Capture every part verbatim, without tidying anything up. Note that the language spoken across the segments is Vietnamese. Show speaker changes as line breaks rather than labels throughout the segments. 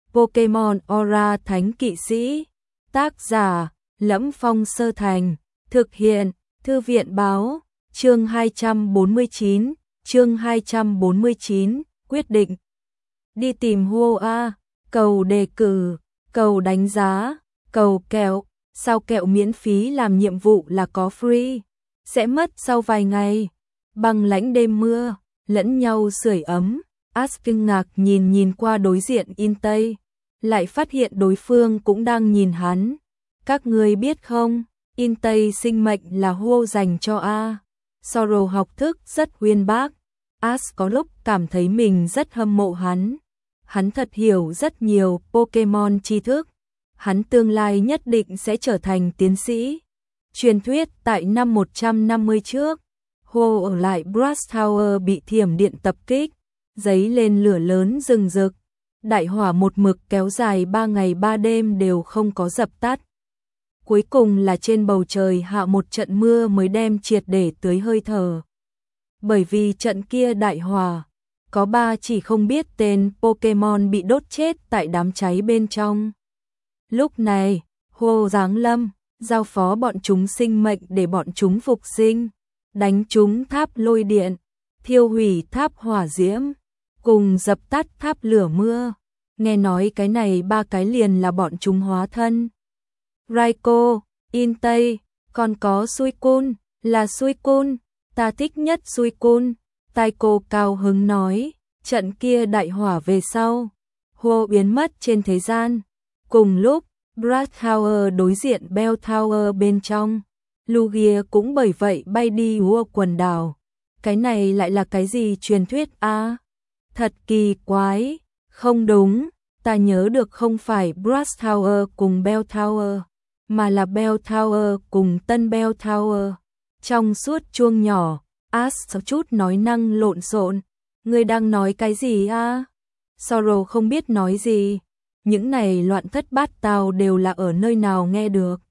Pokemon Aura Thánh Kỵ Sĩ. Tác giả: Lẫm Phong Sơ Thành. Thực hiện: Thư viện báo. Chương hai trăm bốn mươi chín. Chương hai trăm bốn mươi chín. Quyết định. Đi tìm Huo A. Cầu đề cử, cầu đánh giá, cầu kẹo. Sao kẹo miễn phí làm nhiệm vụ là có free. Sẽ mất sau vài ngày. Băng lãnh đêm mưa, lẫn nhau sưởi ấm. Ash kinh ngạc nhìn nhìn qua đối diện Intei, lại phát hiện đối phương cũng đang nhìn hắn. Các ngươi biết không, Intei sinh mệnh là Huo dành cho A. Sorrow học thức rất uyên bác. Ash có lúc cảm thấy mình rất hâm mộ hắn. Hắn thật hiểu rất nhiều Pokemon tri thức. Hắn tương lai nhất định sẽ trở thành tiến sĩ. Truyền thuyết tại năm một trăm năm mươi trước, Huo ở lại Brass Tower bị thiểm điện tập kích, giấy lên lửa lớn rừng rực. Đại hỏa một mực kéo dài ba ngày ba đêm đều không có dập tắt. Cuối cùng là trên bầu trời hạ một trận mưa mới đem triệt để tưới hơi thở. Bởi vì trận kia đại hỏa, có ba chỉ không biết tên Pokemon bị đốt chết tại đám cháy bên trong. Lúc này, Huo giáng lâm, giao phó bọn chúng sinh mệnh để bọn chúng phục sinh, đánh chúng tháp lôi điện, thiêu hủy tháp hỏa diễm, cùng dập tắt tháp lửa mưa. Nghe nói cái này ba cái liền là bọn chúng hóa thân. Raikou, Intei, còn có Suicune, là Suicune, ta thích nhất Suicune. Taiko cao hứng nói, trận kia đại hỏa về sau, Huo biến mất trên thế gian. Cùng lúc, Brass Tower đối diện Bell Tower bên trong, Lugia cũng bởi vậy bay đi Huo quần đảo. Cái này lại là cái gì truyền thuyết a? À, thật kỳ quái, không đúng, ta nhớ được không phải Brass Tower cùng Bell Tower, mà là Bell Tower cùng Tân Bell Tower. Trong suốt chuông nhỏ, Ash chút nói năng lộn xộn, ngươi đang nói cái gì a? À? Sorrow không biết nói gì. Những này loạn thất bát tao đều là ở nơi nào nghe được.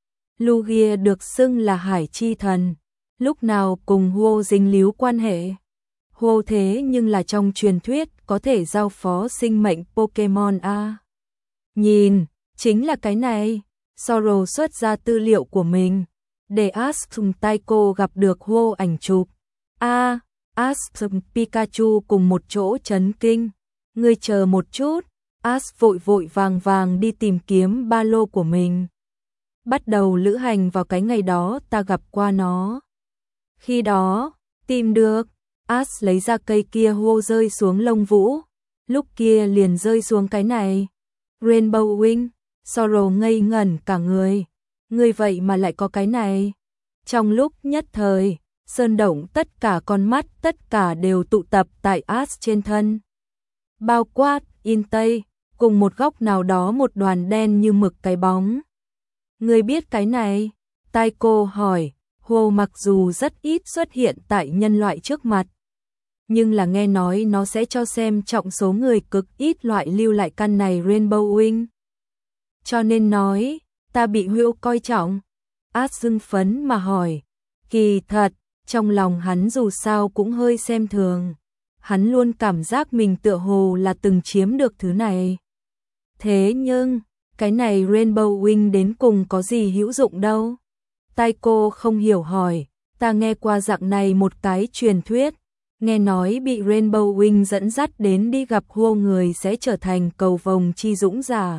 Lugia được xưng là Hải Chi Thần, lúc nào cùng Huo dính líu quan hệ. Huo thế nhưng là trong truyền thuyết có thể giao phó sinh mệnh Pokemon a. Nhìn, chính là cái này. Sorrow xuất ra tư liệu của mình, để Ash cùng Taiko gặp được Huo ảnh chụp. A, Ash cùng Pikachu cùng một chỗ chấn kinh. Ngươi chờ một chút. Ash vội vội vàng vàng đi tìm kiếm ba lô của mình. Bắt đầu lữ hành vào cái ngày đó ta gặp qua nó. Khi đó, tìm được, Ash lấy ra cây kia Huo rơi xuống lông vũ. Lúc kia liền rơi xuống cái này. Rainbow Wing, Sorrow ngây ngẩn cả người. Người vậy mà lại có cái này. Trong lúc nhất thời, sơn động tất cả con mắt tất cả đều tụ tập tại Ash trên thân. Bao quát, Intei, cùng một góc nào đó một đoàn đen như mực cái bóng. Người biết cái này? Taiko hỏi. Huo mặc dù rất ít xuất hiện tại nhân loại trước mặt, nhưng là nghe nói nó sẽ cho xem trọng số người cực ít loại lưu lại căn này Rainbow Wing. Cho nên nói, ta bị Huo coi trọng. Ash hưng phấn mà hỏi. Kỳ thật, trong lòng hắn dù sao cũng hơi xem thường. Hắn luôn cảm giác mình tựa hồ là từng chiếm được thứ này. Thế nhưng, cái này Rainbow Wing đến cùng có gì hữu dụng đâu? Taiko không hiểu hỏi, ta nghe qua dạng này một cái truyền thuyết, nghe nói bị Rainbow Wing dẫn dắt đến đi gặp Huo người sẽ trở thành cầu vồng chi dũng giả.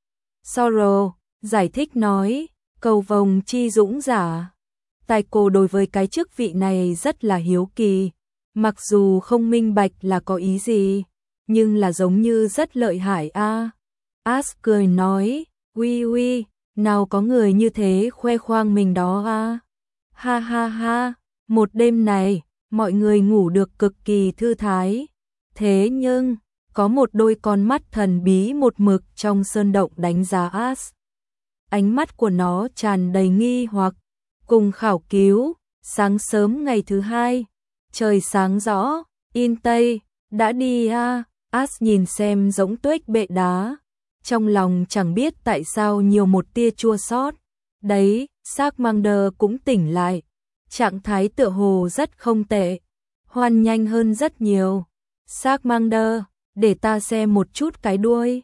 Sorrow giải thích nói, cầu vồng chi dũng giả. Taiko đối với cái chức vị này rất là hiếu kỳ, mặc dù không minh bạch là có ý gì, nhưng là giống như rất lợi hại a. À. Ash cười nói, uy uy, nào có người như thế khoe khoang mình đó a. À. Ha ha ha, một đêm này, mọi người ngủ được cực kỳ thư thái. Thế nhưng, có một đôi con mắt thần bí một mực trong sơn động đánh giá Ash. Ánh mắt của nó tràn đầy nghi hoặc, cùng khảo cứu. Sáng sớm ngày thứ hai, trời sáng rõ, Intei, đã đi a. Ash nhìn xem giống tuếch bệ đá, trong lòng chẳng biết tại sao nhiều một tia chua xót. Đấy, Charmander cũng tỉnh lại, trạng thái tựa hồ rất không tệ, hoan nhanh hơn rất nhiều. Charmander, để ta xem một chút cái đuôi.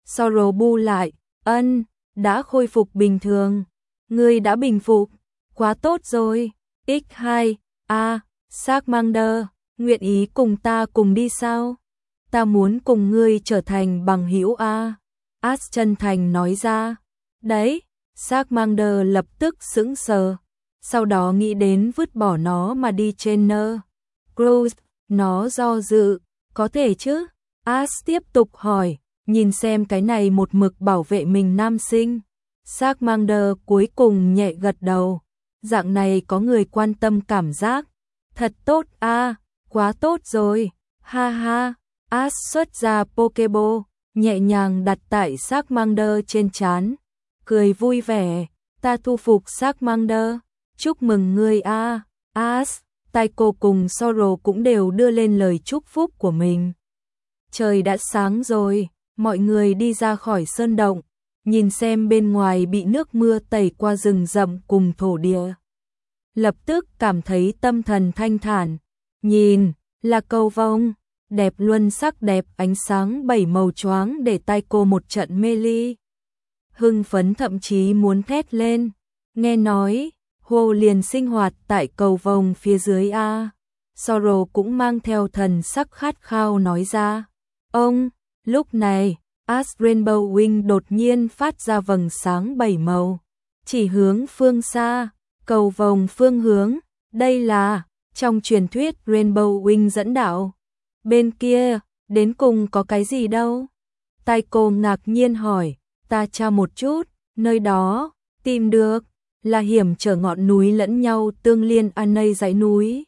Soro bu lại, ân, đã khôi phục bình thường. Ngươi đã bình phục, quá tốt rồi. ích hai, a, Charmander, nguyện ý cùng ta cùng đi sao? Ta muốn cùng ngươi trở thành bằng hữu a. Ash chân thành nói ra. Đấy, Charmander lập tức sững sờ, sau đó nghĩ đến vứt bỏ nó mà đi trên nơ. Cruise, nó do dự, có thể chứ? Ash tiếp tục hỏi, nhìn xem cái này một mực bảo vệ mình nam sinh. Charmander cuối cùng nhẹ gật đầu, dạng này có người quan tâm cảm giác. Thật tốt a, à, quá tốt rồi, ha ha. Ash xuất ra Pokeball, nhẹ nhàng đặt tại Charmander trên trán, cười vui vẻ, ta thu phục Charmander, chúc mừng ngươi a. Ash, Tycho cùng Soro cũng đều đưa lên lời chúc phúc của mình. Trời đã sáng rồi, mọi người đi ra khỏi sơn động, nhìn xem bên ngoài bị nước mưa tẩy qua rừng rậm cùng thổ địa. Lập tức cảm thấy tâm thần thanh thản, nhìn, là cầu vồng, đẹp luân sắc đẹp ánh sáng bảy màu choáng để Tycho một trận mê ly. Hưng phấn thậm chí muốn thét lên, nghe nói, hồ liền sinh hoạt tại cầu vồng phía dưới a. Soro cũng mang theo thần sắc khát khao nói ra. Ông, lúc này, Ash Rainbow Wing đột nhiên phát ra vầng sáng bảy màu, chỉ hướng phương xa, cầu vồng phương hướng, đây là, trong truyền thuyết Rainbow Wing dẫn đạo. Bên kia, đến cùng có cái gì đâu? Tycho ngạc nhiên hỏi, ta tra một chút, nơi đó, tìm được, là hiểm trở ngọn núi lẫn nhau tương liên Anei dãy núi.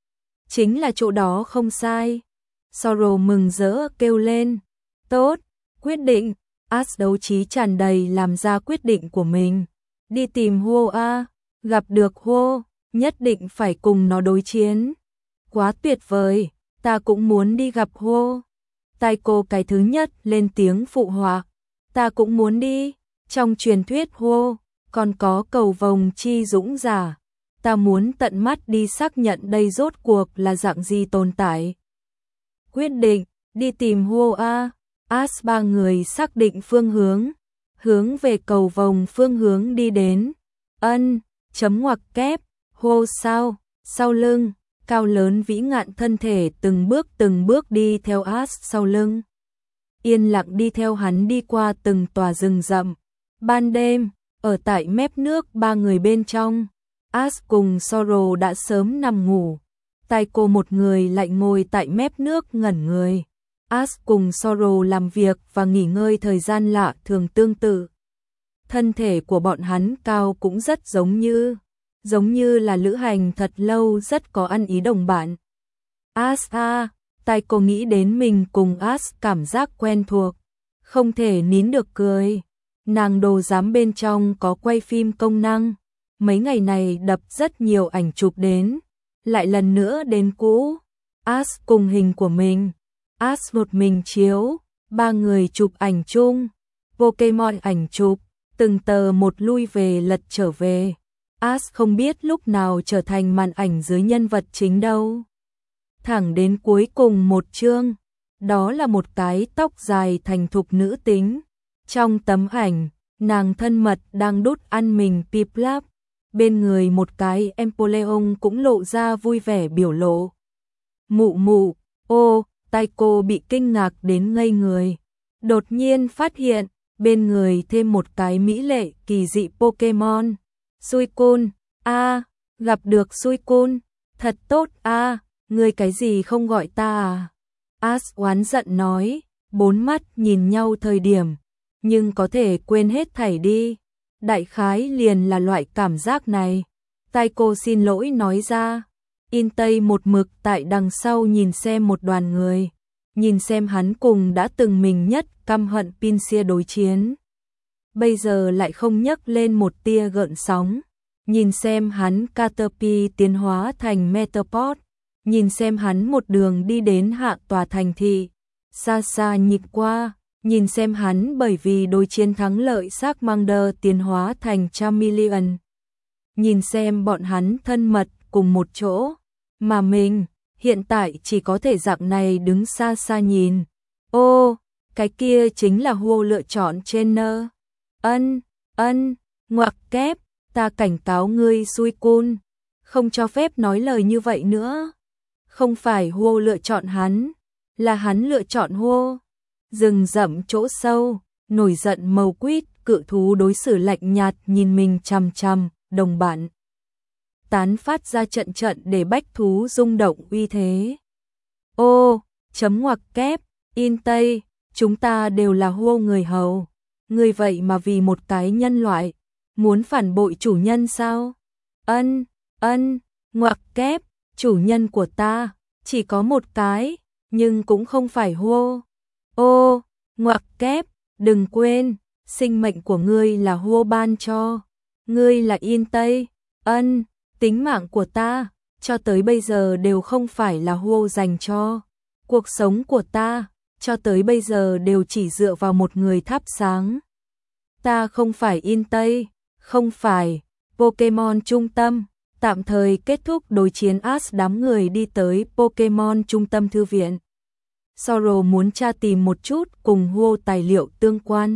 Chính là chỗ đó không sai. Soro mừng rỡ kêu lên, tốt, quyết định. Ash đấu trí tràn đầy làm ra quyết định của mình. Đi tìm Huo a, gặp được Huo, nhất định phải cùng nó đối chiến. Quá tuyệt vời, ta cũng muốn đi gặp Huo. Tycho cái thứ nhất lên tiếng phụ họa, ta cũng muốn đi. Trong truyền thuyết Huo còn có cầu vồng chi dũng giả, ta muốn tận mắt đi xác nhận đây rốt cuộc là dạng gì tồn tại. Quyết định, đi tìm Huo a. Ash ba người xác định phương hướng, hướng về cầu vồng phương hướng đi đến. Ân, chấm ngoặc kép, Huo sao, sau lưng, cao lớn vĩ ngạn thân thể từng bước từng bước đi theo Ash sau lưng. Yên lặng đi theo hắn đi qua từng tòa rừng rậm. Ban đêm, ở tại mép nước ba người bên trong, Ash cùng Soro đã sớm nằm ngủ. Tycho một người lại ngồi tại mép nước ngẩn người. Ash cùng Soro làm việc và nghỉ ngơi thời gian lạ thường tương tự. Thân thể của bọn hắn cao cũng rất giống như, giống như là lữ hành thật lâu rất có ăn ý đồng bạn. Ash a, Tycho nghĩ đến mình cùng Ash cảm giác quen thuộc, không thể nín được cười. Nàng đồ giám bên trong có quay phim công năng, mấy ngày này đập rất nhiều ảnh chụp đến, lại lần nữa đến cũ. Ash cùng hình của mình, Ash một mình chiếu, ba người chụp ảnh chung, Pokemon ảnh chụp, từng tờ một lui về lật trở về. Ash không biết lúc nào trở thành màn ảnh dưới nhân vật chính đâu. Thẳng đến cuối cùng một chương, đó là một cái tóc dài thành thục nữ tính. Trong tấm ảnh, nàng thân mật đang đút ăn mình Piplup, bên người một cái Empoleon cũng lộ ra vui vẻ biểu lộ. Mụ mụ, ô, Tycho bị kinh ngạc đến ngây người. Đột nhiên phát hiện, bên người thêm một cái mỹ lệ kỳ dị Pokemon. Suicune, a, gặp được Suicune, thật tốt a, à, ngươi cái gì không gọi ta à? Ash oán giận nói, bốn mắt nhìn nhau thời điểm, nhưng có thể quên hết thảy đi. Đại khái liền là loại cảm giác này. Tycho xin lỗi nói ra. In Tây một mực tại đằng sau nhìn xem một đoàn người, nhìn xem hắn cùng đã từng mình nhất căm hận Pinsir đối chiến. Bây giờ lại không nhấc lên một tia gợn sóng. Nhìn xem hắn Caterpie tiến hóa thành Metapod, nhìn xem hắn một đường đi đến hạ tòa thành thị. Xa xa nhìn qua, nhìn xem hắn bởi vì đối chiến thắng lợi Charmander tiến hóa thành Charmeleon. Nhìn xem bọn hắn thân mật cùng một chỗ, mà mình hiện tại chỉ có thể dạng này đứng xa xa nhìn. Ô, cái kia chính là Huo lựa chọn trainer. Ân, ân, ngoặc kép, ta cảnh cáo ngươi xui cun, không cho phép nói lời như vậy nữa. Không phải Huo lựa chọn hắn, là hắn lựa chọn Huo. Rừng rậm chỗ sâu, nổi giận màu quýt, cự thú đối xử lạnh nhạt nhìn mình chằm chằm, đồng bạn. Tán phát ra trận trận để bách thú rung động uy thế. Ô, chấm ngoặc kép, in Tây, chúng ta đều là Huo người hầu. Người vậy mà vì một cái nhân loại, muốn phản bội chủ nhân sao? Ân, ân, ngoặc kép, chủ nhân của ta, chỉ có một cái, nhưng cũng không phải Huo. Ô, ngoặc kép, đừng quên, sinh mệnh của ngươi là Huo ban cho. Ngươi là in Tây, ân, tính mạng của ta, cho tới bây giờ đều không phải là Huo dành cho. Cuộc sống của ta, cho tới bây giờ đều chỉ dựa vào một người thắp sáng. Ta không phải in Tây, không phải. Pokemon trung tâm, tạm thời kết thúc đối chiến Ash, đám người đi tới Pokemon trung tâm thư viện. Soro muốn tra tìm một chút cùng Huo tài liệu tương quan.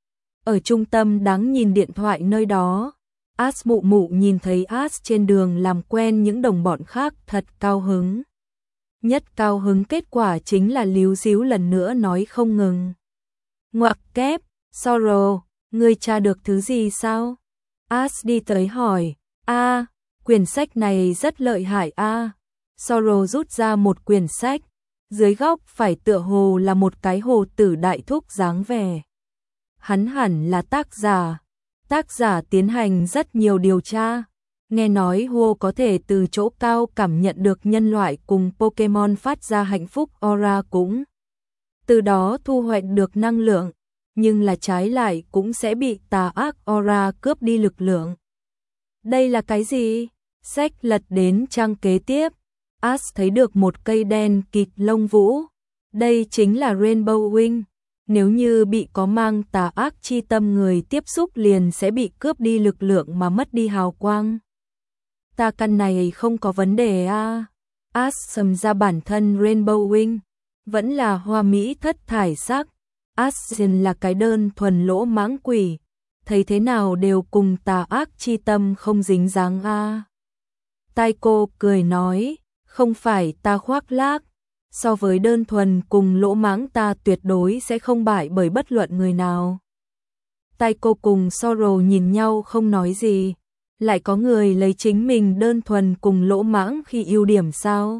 Ở trung tâm đáng nhìn điện thoại nơi đó, Ash mụ mụ nhìn thấy Ash trên đường làm quen những đồng bọn khác thật cao hứng. Nhất cao hứng kết quả chính là líu díu lần nữa nói không ngừng. Ngoặc kép, Soro, ngươi tra được thứ gì sao? Ash đi tới hỏi. A, quyển sách này rất lợi hại a. À. Soro rút ra một quyển sách, dưới góc phải tựa hồ là một cái hồ tử đại thúc dáng vẻ. Hắn hẳn là tác giả. Tác giả tiến hành rất nhiều điều tra. Nghe nói Huo có thể từ chỗ cao cảm nhận được nhân loại cùng Pokemon phát ra hạnh phúc aura cũng. Từ đó thu hoạch được năng lượng, nhưng là trái lại cũng sẽ bị tà ác aura cướp đi lực lượng. Đây là cái gì? Sách lật đến trang kế tiếp. Ash thấy được một cây đen kịt lông vũ. Đây chính là Rainbow Wing. Nếu như bị có mang tà ác chi tâm người tiếp xúc liền sẽ bị cướp đi lực lượng mà mất đi hào quang. Ta căn này không có vấn đề à. Ash sầm ra bản thân Rainbow Wing. Vẫn là hoa mỹ thất thải sắc. Ashen là cái đơn thuần lỗ mãng quỷ. Thấy thế nào đều cùng tà ác chi tâm không dính dáng a. À. Taiko cười nói, không phải ta khoác lác. So với đơn thuần cùng lỗ mãng ta tuyệt đối sẽ không bại bởi bất luận người nào. Taiko cùng Soro nhìn nhau không nói gì. Lại có người lấy chính mình đơn thuần cùng lỗ mãng khi ưu điểm sao?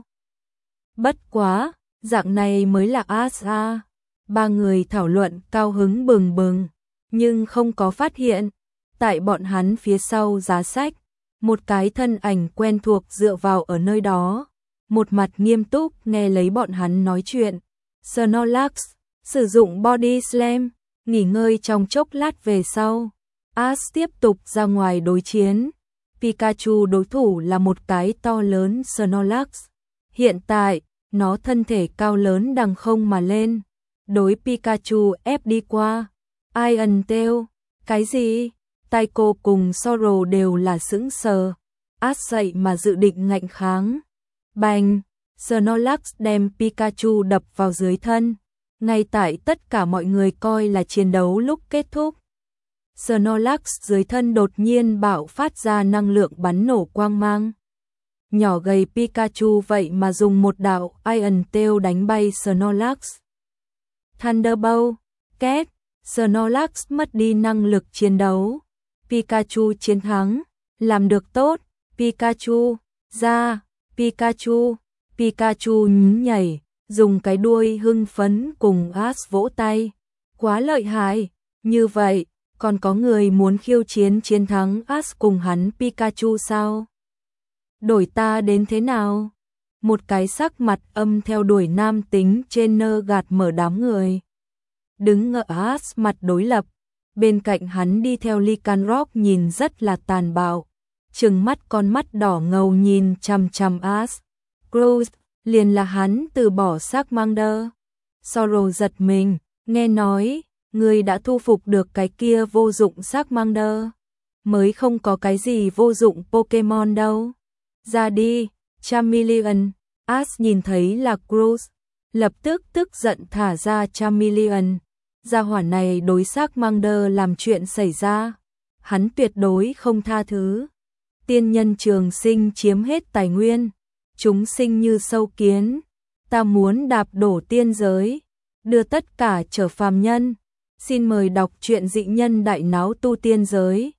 Bất quá, dạng này mới là Ash a. Ba người thảo luận cao hứng bừng bừng, nhưng không có phát hiện. Tại bọn hắn phía sau giá sách, một cái thân ảnh quen thuộc dựa vào ở nơi đó. Một mặt nghiêm túc nghe lấy bọn hắn nói chuyện. Snorlax, sử dụng Body Slam, nghỉ ngơi trong chốc lát về sau. Ash tiếp tục ra ngoài đối chiến. Pikachu đối thủ là một cái to lớn Snorlax. Hiện tại, nó thân thể cao lớn đằng không mà lên. Đối Pikachu ép đi qua. Iron Tail, cái gì? Taiko cùng Soro đều là sững sờ. Ash dậy mà dự định ngạnh kháng. Bành! Snorlax đem Pikachu đập vào dưới thân. Ngay tại tất cả mọi người coi là chiến đấu lúc kết thúc. Snorlax dưới thân đột nhiên bạo phát ra năng lượng bắn nổ quang mang. Nhỏ gầy Pikachu vậy mà dùng một đạo Iron Tail đánh bay Snorlax. Thunderbolt, két, Snorlax mất đi năng lực chiến đấu. Pikachu chiến thắng, làm được tốt, Pikachu, ra, Pikachu, Pikachu nhún nhảy, dùng cái đuôi hưng phấn cùng Ash vỗ tay. Quá lợi hại, như vậy, còn có người muốn khiêu chiến chiến thắng Ash cùng hắn Pikachu sao? Đổi ta đến thế nào? Một cái sắc mặt âm theo đuổi nam tính trên nơ gạt mở đám người. Đứng ngỡ Ash mặt đối lập, bên cạnh hắn đi theo Lycanroc nhìn rất là tàn bạo. Trừng mắt con mắt đỏ ngầu nhìn chằm chằm Ash. Groose, liền là hắn từ bỏ Charmander. Soro giật mình, nghe nói, người đã thu phục được cái kia vô dụng Charmander. Mới không có cái gì vô dụng Pokemon đâu. Ra đi, Charmeleon. Ash nhìn thấy là Groose, lập tức tức giận thả ra Charmeleon, gia hỏa này đối xác mang đơ làm chuyện xảy ra, hắn tuyệt đối không tha thứ. Tiên nhân trường sinh chiếm hết tài nguyên, chúng sinh như sâu kiến, ta muốn đạp đổ tiên giới, đưa tất cả trở phàm nhân. Xin mời đọc truyện Dị Nhân Đại Náo Tu Tiên Giới.